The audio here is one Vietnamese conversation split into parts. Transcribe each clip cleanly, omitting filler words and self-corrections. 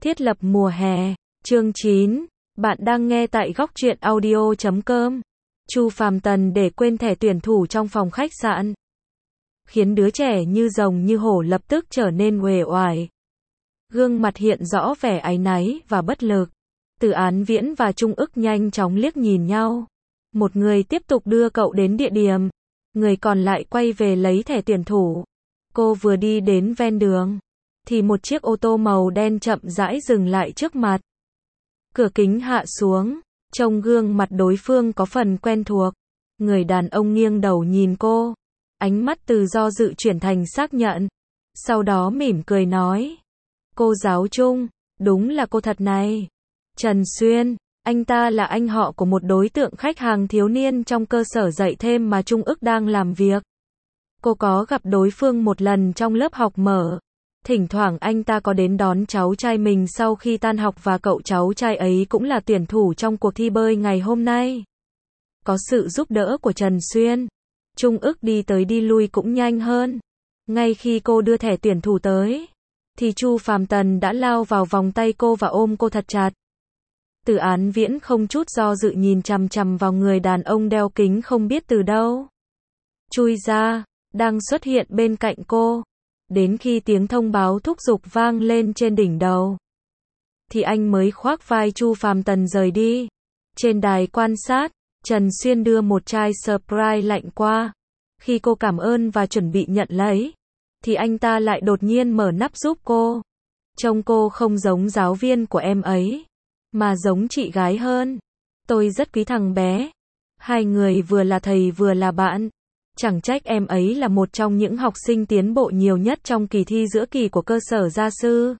Thiết lập mùa hè, chương 9, bạn đang nghe tại góc truyện audio.com. Chu Phàm Tần để quên thẻ tuyển thủ trong phòng khách sạn, khiến đứa trẻ như rồng như hổ lập tức trở nên uể oải. Gương mặt hiện rõ vẻ áy náy và bất lực. Từ Án Viễn và Trung Ức nhanh chóng liếc nhìn nhau. Một người tiếp tục đưa cậu đến địa điểm, người còn lại quay về lấy thẻ tuyển thủ. Cô vừa đi đến ven đường, thì một chiếc ô tô màu đen chậm rãi dừng lại trước mặt. Cửa kính hạ xuống, trông gương mặt đối phương có phần quen thuộc. Người đàn ông nghiêng đầu nhìn cô, ánh mắt từ do dự chuyển thành xác nhận. Sau đó mỉm cười nói: "Cô giáo Trung, đúng là cô thật này." Trần Xuyên, anh ta là anh họ của một đối tượng khách hàng thiếu niên trong cơ sở dạy thêm mà Trung Ức đang làm việc. Cô có gặp đối phương một lần trong lớp học mở. Thỉnh thoảng anh ta có đến đón cháu trai mình sau khi tan học và cậu cháu trai ấy cũng là tuyển thủ trong cuộc thi bơi ngày hôm nay. Có sự giúp đỡ của Trần Xuyên, Trung Ức đi tới đi lui cũng nhanh hơn. Ngay khi cô đưa thẻ tuyển thủ tới, thì Chu Phàm Tần đã lao vào vòng tay cô và ôm cô thật chặt. Từ Án Viễn không chút do dự nhìn chằm chằm vào người đàn ông đeo kính không biết từ đâu chui ra, đang xuất hiện bên cạnh cô. Đến khi tiếng thông báo thúc giục vang lên trên đỉnh đầu, thì anh mới khoác vai Chu Phàm Tần rời đi. Trên đài quan sát, Trần Xuyên đưa một chai Sprite lạnh qua. Khi cô cảm ơn và chuẩn bị nhận lấy, thì anh ta lại đột nhiên mở nắp giúp cô. Trông cô không giống giáo viên của em ấy, mà giống chị gái hơn. Tôi rất quý thằng bé. Hai người vừa là thầy vừa là bạn. Chẳng trách em ấy là một trong những học sinh tiến bộ nhiều nhất trong kỳ thi giữa kỳ của cơ sở gia sư.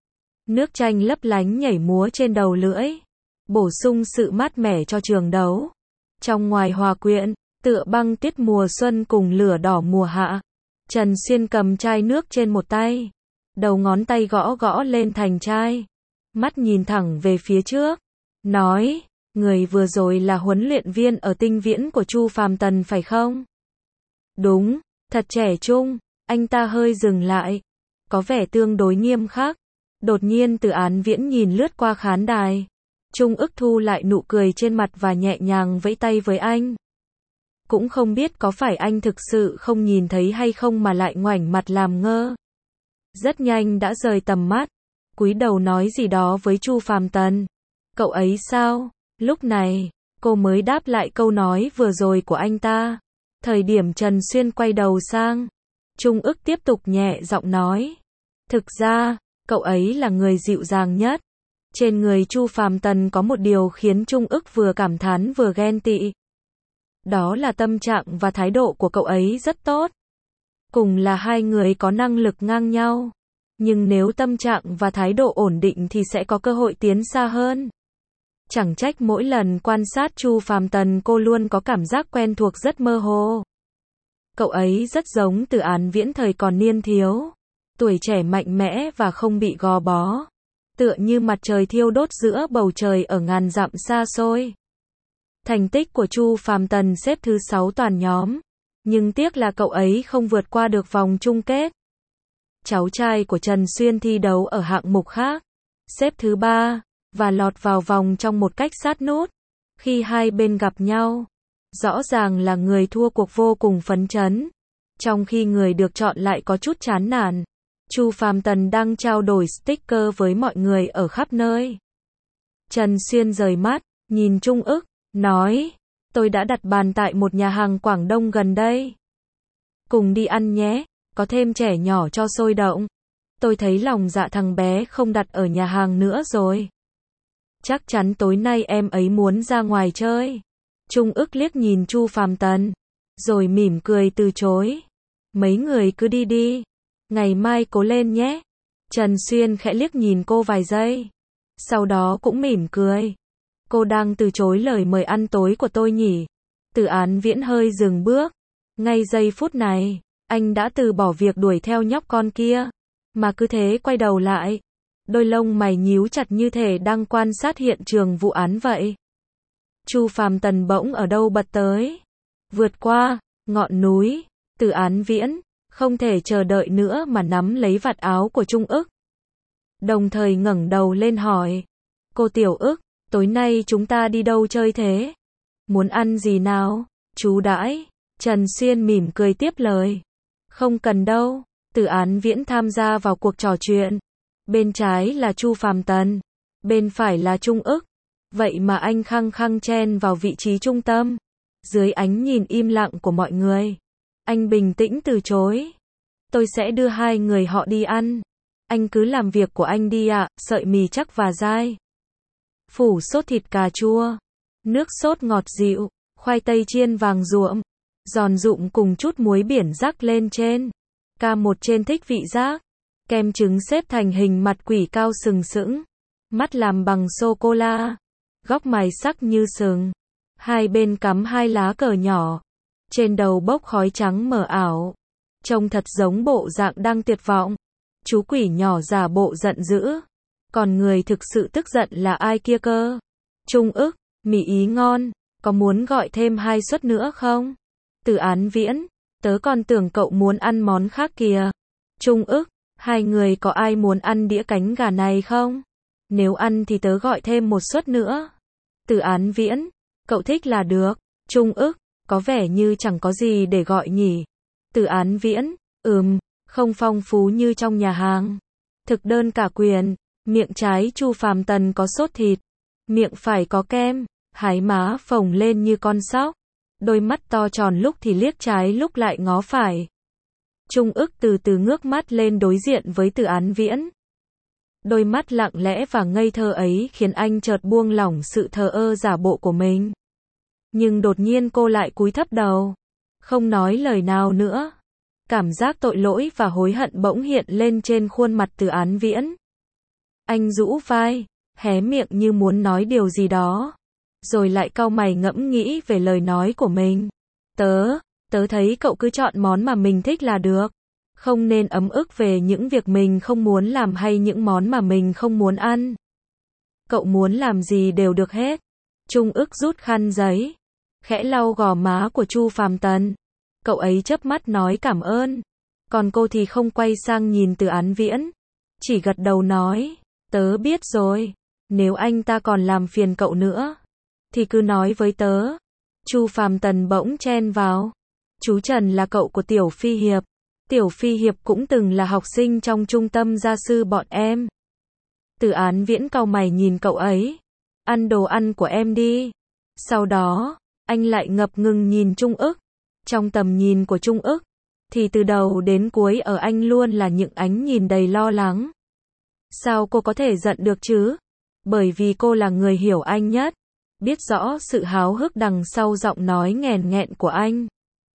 Nước chanh lấp lánh nhảy múa trên đầu lưỡi, bổ sung sự mát mẻ cho trường đấu. Trong ngoài hòa quyện, tựa băng tuyết mùa xuân cùng lửa đỏ mùa hạ. Trần Xuyên cầm chai nước trên một tay, đầu ngón tay gõ gõ lên thành chai, mắt nhìn thẳng về phía trước, nói: "Người vừa rồi là huấn luyện viên ở Tinh Viễn của Chu Phàm Tần phải không?" "Đúng." "Thật trẻ trung." Anh ta hơi dừng lại, có vẻ tương đối nghiêm khắc. Đột nhiên Từ Án Viễn nhìn lướt qua khán đài. Trung Ức thu lại nụ cười trên mặt và nhẹ nhàng vẫy tay với anh. Cũng không biết có phải anh thực sự không nhìn thấy hay không mà lại ngoảnh mặt làm ngơ. Rất nhanh đã rời tầm mắt, cúi đầu nói gì đó với Chu Phàm Tần. "Cậu ấy sao?" Lúc này, cô mới đáp lại câu nói vừa rồi của anh ta. Thời điểm Trần Xuyên quay đầu sang, Trung Ức tiếp tục nhẹ giọng nói: "Thực ra, cậu ấy là người dịu dàng nhất." Trên người Chu Phàm Tần có một điều khiến Trung Ức vừa cảm thán vừa ghen tị. Đó là tâm trạng và thái độ của cậu ấy rất tốt. Cùng là hai người có năng lực ngang nhau, nhưng nếu tâm trạng và thái độ ổn định thì sẽ có cơ hội tiến xa hơn. Chẳng trách mỗi lần quan sát Chu Phàm Tần cô luôn có cảm giác quen thuộc rất mơ hồ. Cậu ấy rất giống Từ Án Viễn thời còn niên thiếu, tuổi trẻ mạnh mẽ và không bị gò bó, tựa như mặt trời thiêu đốt giữa bầu trời ở ngàn dặm xa xôi. Thành tích của Chu Phàm Tần xếp thứ 6 toàn nhóm, nhưng tiếc là cậu ấy không vượt qua được vòng chung kết. Cháu trai của Trần Xuyên thi đấu ở hạng mục khác, xếp thứ 3, và lọt vào vòng trong một cách sát nút. Khi hai bên gặp nhau, rõ ràng là người thua cuộc vô cùng phấn chấn, trong khi người được chọn lại có chút chán nản. Chu Phàm Tần đang trao đổi sticker với mọi người ở khắp nơi. Trần Xuyên rời mắt, nhìn Trung Ức, nói: "Tôi đã đặt bàn tại một nhà hàng Quảng Đông gần đây. Cùng đi ăn nhé, có thêm trẻ nhỏ cho sôi động." Tôi thấy lòng dạ thằng bé không đặt ở nhà hàng nữa rồi. Chắc chắn tối nay em ấy muốn ra ngoài chơi. Trung Ức liếc nhìn Chu Phàm Tần, rồi mỉm cười từ chối. "Mấy người cứ đi đi, ngày mai cố lên nhé." Trần Xuyên khẽ liếc nhìn cô vài giây, sau đó cũng mỉm cười. "Cô đang từ chối lời mời ăn tối của tôi nhỉ?" Từ Án Viễn hơi dừng bước. Ngay giây phút này, anh đã từ bỏ việc đuổi theo nhóc con kia, mà cứ thế quay đầu lại. Đôi lông mày nhíu chặt như thể đang quan sát hiện trường vụ án vậy. Chu Phàm Tần bỗng ở đâu bật tới, vượt qua ngọn núi. Từ Án Viễn không thể chờ đợi nữa mà nắm lấy vạt áo của Trung Ức. đồng thời ngẩng đầu lên hỏi. Cô Tiểu Ức, tối nay chúng ta đi đâu chơi thế? Muốn ăn gì nào? Chú đãi. Trần Xuyên mỉm cười tiếp lời. Không cần đâu. Từ Án Viễn tham gia vào cuộc trò chuyện. Bên trái là Chu Phàm Tần, bên phải là Trung Ức. Vậy mà anh khăng khăng chen vào vị trí trung tâm. Dưới ánh nhìn im lặng của mọi người, anh bình tĩnh từ chối. Tôi sẽ đưa hai người họ đi ăn. Anh cứ làm việc của anh đi ạ, sợi mì chắc và dai. Phủ sốt thịt cà chua, nước sốt ngọt dịu, khoai tây chiên vàng ruộm, giòn rụm cùng chút muối biển rắc lên trên. K1 trên thích vị giác. Kem trứng xếp thành hình mặt quỷ cao sừng sững. Mắt làm bằng sô-cô-la. Góc mày sắc như sừng. Hai bên cắm hai lá cờ nhỏ. Trên đầu bốc khói trắng mờ ảo. Trông thật giống bộ dạng đang tuyệt vọng. Chú quỷ nhỏ giả bộ giận dữ. Còn người thực sự tức giận là ai kia cơ? Trung Ức, mì ý ngon. Có muốn gọi thêm 2 suất nữa không? Từ Án Viễn, tớ còn tưởng cậu muốn ăn món khác kìa. Trung Ức, hai người có ai muốn ăn đĩa cánh gà này không? Nếu ăn thì tớ gọi thêm 1 suất nữa. Từ Án Viễn, cậu thích là được. Trung Ức, có vẻ như chẳng có gì để gọi nhỉ. Từ Án Viễn, không phong phú như trong nhà hàng. Thực đơn cả quyền, miệng trái Chu Phàm Tần có sốt thịt, miệng phải có kem, hai má phồng lên như con sóc, đôi mắt to tròn lúc thì liếc trái lúc lại ngó phải. Trung Ức từ từ ngước mắt lên đối diện với Từ Án Viễn. Đôi mắt lặng lẽ và ngây thơ ấy khiến anh chợt buông lỏng sự thờ ơ giả bộ của mình. Nhưng đột nhiên cô lại cúi thấp đầu, không nói lời nào nữa. Cảm giác tội lỗi và hối hận bỗng hiện lên trên khuôn mặt Từ Án Viễn. Anh rũ vai, hé miệng như muốn nói điều gì đó, rồi lại cau mày ngẫm nghĩ về lời nói của mình. Tớ thấy cậu cứ chọn món mà mình thích là được. Không nên ấm ức về những việc mình không muốn làm hay những món mà mình không muốn ăn. Cậu muốn làm gì đều được hết. Trung Ức rút khăn giấy, khẽ lau gò má của Chu Phàm Tần. Cậu ấy chớp mắt nói cảm ơn. Còn cô thì không quay sang nhìn Từ Án Viễn, chỉ gật đầu nói, tớ biết rồi. Nếu anh ta còn làm phiền cậu nữa, thì cứ nói với tớ. Chu Phàm Tần bỗng chen vào. Chú Trần là cậu của Tiểu Phi Hiệp. Tiểu Phi Hiệp cũng từng là học sinh trong trung tâm gia sư bọn em. Từ Án Viễn cau mày nhìn cậu ấy. Ăn đồ ăn của em đi. Sau đó, anh lại ngập ngừng nhìn Trung Ức. Trong tầm nhìn của Trung Ức, thì từ đầu đến cuối ở anh luôn là những ánh nhìn đầy lo lắng. Sao cô có thể giận được chứ? Bởi vì cô là người hiểu anh nhất, biết rõ sự háo hức đằng sau giọng nói nghèn nghẹn của anh.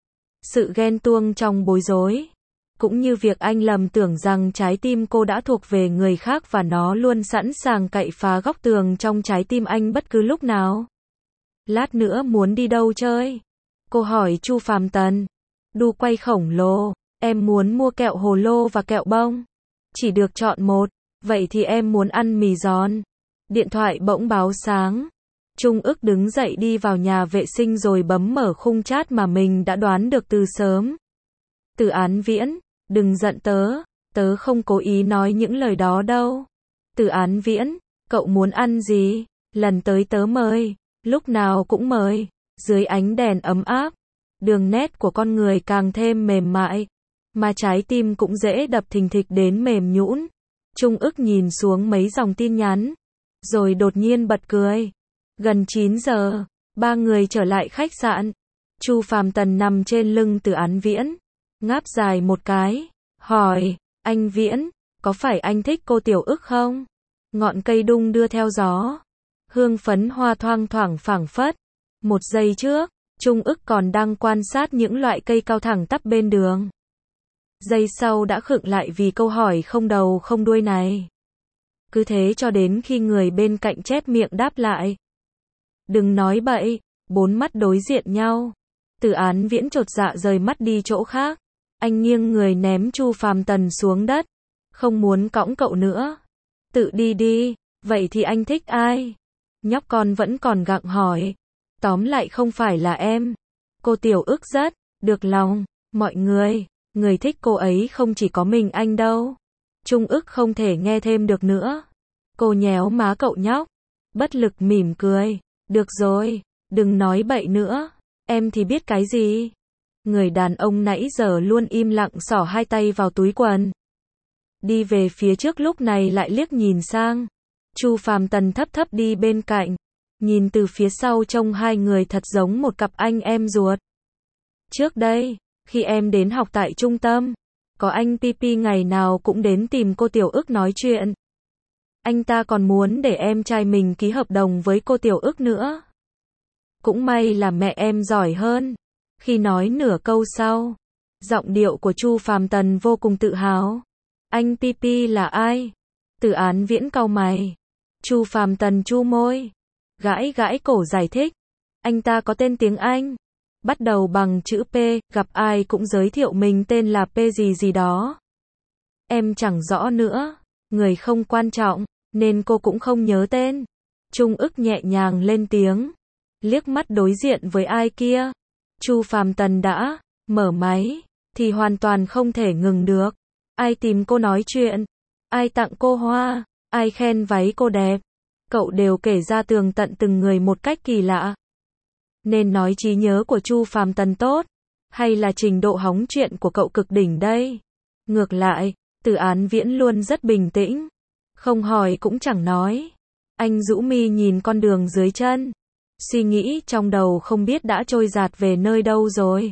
Sự ghen tuông trong bối rối, cũng như việc anh lầm tưởng rằng trái tim cô đã thuộc về người khác và nó luôn sẵn sàng cậy phá góc tường trong trái tim anh bất cứ lúc nào. Lát nữa muốn đi đâu chơi? Cô hỏi Chu Phàm Tần. Đu quay khổng lồ, em muốn mua kẹo hồ lô và kẹo bông. Chỉ được chọn một, vậy thì em muốn ăn mì giòn. Điện thoại bỗng báo sáng. Trung Ức đứng dậy đi vào nhà vệ sinh rồi bấm mở khung chat mà mình đã đoán được từ sớm. Từ Án Viễn, đừng giận tớ không cố ý nói những lời đó đâu. Từ Án Viễn, cậu muốn ăn gì? Lần tới tớ mời, lúc nào cũng mời. Dưới ánh đèn ấm áp, đường nét của con người càng thêm mềm mại, mà trái tim cũng dễ đập thình thịch đến mềm nhũn. Trung Ức nhìn xuống mấy dòng tin nhắn, rồi đột nhiên bật cười. Gần 9 giờ, ba người trở lại khách sạn. Chu Phàm Tần nằm trên lưng Từ Án Viễn, ngáp dài một cái, hỏi, anh Viễn, có phải anh thích cô Tiểu Ức không? Ngọn cây đung đưa theo gió, hương phấn hoa thoang thoảng phảng phất. Một giây trước, Trung Ức còn đang quan sát những loại cây cao thẳng tắp bên đường. Giây sau đã khựng lại vì câu hỏi không đầu không đuôi này. Cứ thế cho đến khi người bên cạnh chép miệng đáp lại. Đừng nói bậy. Bốn mắt đối diện nhau. Từ Án Viễn chột dạ rời mắt đi chỗ khác. Anh nghiêng người ném Chu Phàm Tần xuống đất. Không muốn cõng cậu nữa. Tự đi đi. Vậy thì anh thích ai? Nhóc con vẫn còn gặng hỏi. Tóm lại không phải là em. Cô Tiểu Ức rất được lòng mọi người. Người thích cô ấy không chỉ có mình anh đâu. Trung ức không thể nghe thêm được nữa. Cô nhéo má cậu nhóc, bất lực mỉm cười. Được rồi, đừng nói bậy nữa. Em thì biết cái gì. Người đàn ông nãy giờ luôn im lặng xỏ hai tay vào túi quần. Đi về phía trước lúc này lại liếc nhìn sang. Chu Phàm Tần thấp thấp đi bên cạnh. Nhìn từ phía sau trông hai người thật giống một cặp anh em ruột. Trước đây, khi em đến học tại trung tâm, có anh Pipi ngày nào cũng đến tìm cô Tiểu Ức nói chuyện. Anh ta còn muốn để em trai mình ký hợp đồng với cô Tiểu Ức nữa. Cũng may là mẹ em giỏi hơn. Khi nói nửa câu sau, giọng điệu của Chu Phàm Tần vô cùng tự hào. Anh Pipi là ai? Từ Án Viễn cau mày. Chu Phàm Tần chu môi, gãi gãi cổ giải thích. Anh ta có tên tiếng Anh, bắt đầu bằng chữ P, gặp ai cũng giới thiệu mình tên là P gì gì đó. Em chẳng rõ nữa, người không quan trọng, nên cô cũng không nhớ tên. Trung ức nhẹ nhàng lên tiếng, liếc mắt đối diện với ai kia. Chu Phàm Tần đã mở máy, thì hoàn toàn không thể ngừng được. Ai tìm cô nói chuyện, ai tặng cô hoa, ai khen váy cô đẹp. Cậu đều kể ra tường tận từng người một cách kỳ lạ. Nên nói trí nhớ của Chu Phàm Tần tốt, hay là trình độ hóng chuyện của cậu cực đỉnh đây? Ngược lại, Từ Án Viễn luôn rất bình tĩnh, không hỏi cũng chẳng nói. Anh rũ mi nhìn con đường dưới chân, suy nghĩ trong đầu không biết đã trôi dạt về nơi đâu rồi.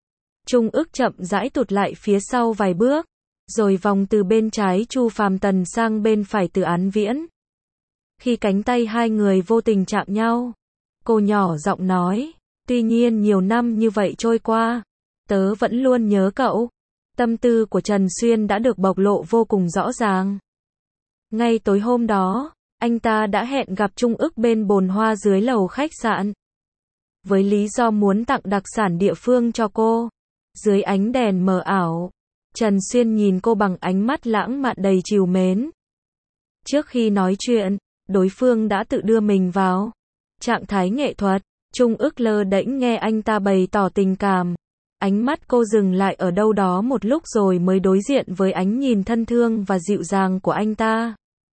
Trung ức chậm rãi tụt lại phía sau vài bước, rồi vòng từ bên trái Chu Phàm Tần sang bên phải Từ Án Viễn. Khi cánh tay hai người vô tình chạm nhau, cô nhỏ giọng nói, tuy nhiên nhiều năm như vậy trôi qua, tớ vẫn luôn nhớ cậu. Tâm tư của Trần Xuyên đã được bộc lộ vô cùng rõ ràng. Ngay tối hôm đó, anh ta đã hẹn gặp Trung ức bên bồn hoa dưới lầu khách sạn. Với lý do muốn tặng đặc sản địa phương cho cô. Dưới ánh đèn mờ ảo, Trần Xuyên nhìn cô bằng ánh mắt lãng mạn đầy trìu mến. Trước khi nói chuyện, đối phương đã tự đưa mình vào trạng thái nghệ thuật. Trung ức lơ đễnh nghe anh ta bày tỏ tình cảm. Ánh mắt cô dừng lại ở đâu đó một lúc rồi mới đối diện với ánh nhìn thân thương và dịu dàng của anh ta.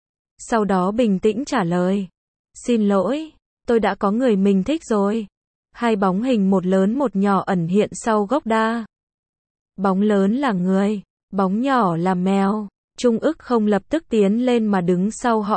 Sau đó bình tĩnh trả lời. Xin lỗi, tôi đã có người mình thích rồi. Hai bóng hình một lớn một nhỏ ẩn hiện sau gốc đa. Bóng lớn là người, bóng nhỏ là mèo. Trung ức không lập tức tiến lên mà đứng sau họ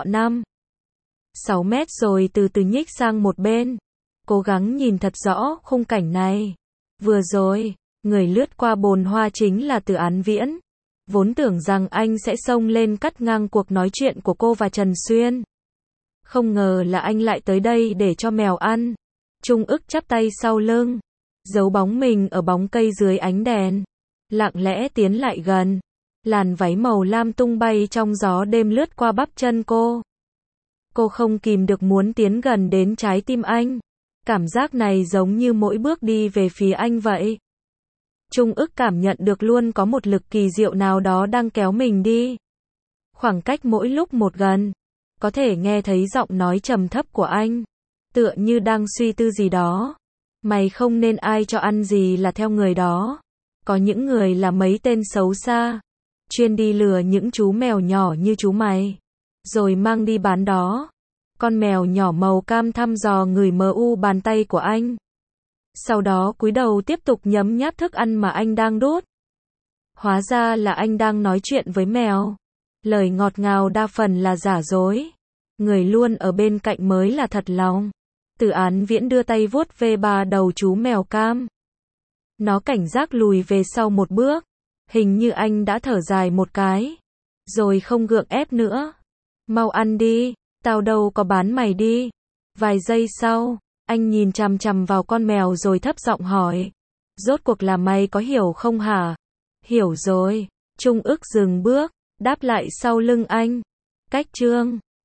5-6 mét rồi từ từ nhích sang một bên. Cố gắng nhìn thật rõ khung cảnh này. Vừa rồi, người lướt qua bồn hoa chính là Từ Án Viễn. Vốn tưởng rằng anh sẽ xông lên cắt ngang cuộc nói chuyện của cô và Trần Xuyên. Không ngờ là anh lại tới đây để cho mèo ăn. Trung ức chắp tay sau lưng, giấu bóng mình ở bóng cây dưới ánh đèn. Lặng lẽ tiến lại gần. Làn váy màu lam tung bay trong gió đêm lướt qua bắp chân cô. Cô không kìm được muốn tiến gần đến trái tim anh. Cảm giác này giống như mỗi bước đi về phía anh vậy. Trung ức cảm nhận được luôn có một lực kỳ diệu nào đó đang kéo mình đi. Khoảng cách mỗi lúc một gần. Có thể nghe thấy giọng nói trầm thấp của anh. Tựa như đang suy tư gì đó. Mày không nên ai cho ăn gì là theo người đó. Có những người là mấy tên xấu xa. Chuyên đi lừa những chú mèo nhỏ như chú mày. Rồi mang đi bán đó. Con mèo nhỏ màu cam thăm dò ngửi bàn tay của anh. Sau đó cúi đầu tiếp tục nhấm nháp thức ăn mà anh đang đút. Hóa ra là anh đang nói chuyện với mèo. Lời ngọt ngào đa phần là giả dối. Người luôn ở bên cạnh mới là thật lòng. Từ Án Viễn đưa tay vuốt về đầu chú mèo cam. Nó cảnh giác lùi về sau một bước. Hình như anh đã thở dài một cái. Rồi không gượng ép nữa. Mau ăn đi, tao đâu có bán mày đi. Vài giây sau, anh nhìn chằm chằm vào con mèo rồi thấp giọng hỏi. Rốt cuộc là mày có hiểu không hả? Hiểu rồi. Trung ức dừng bước, đáp lại sau lưng anh. Cách chương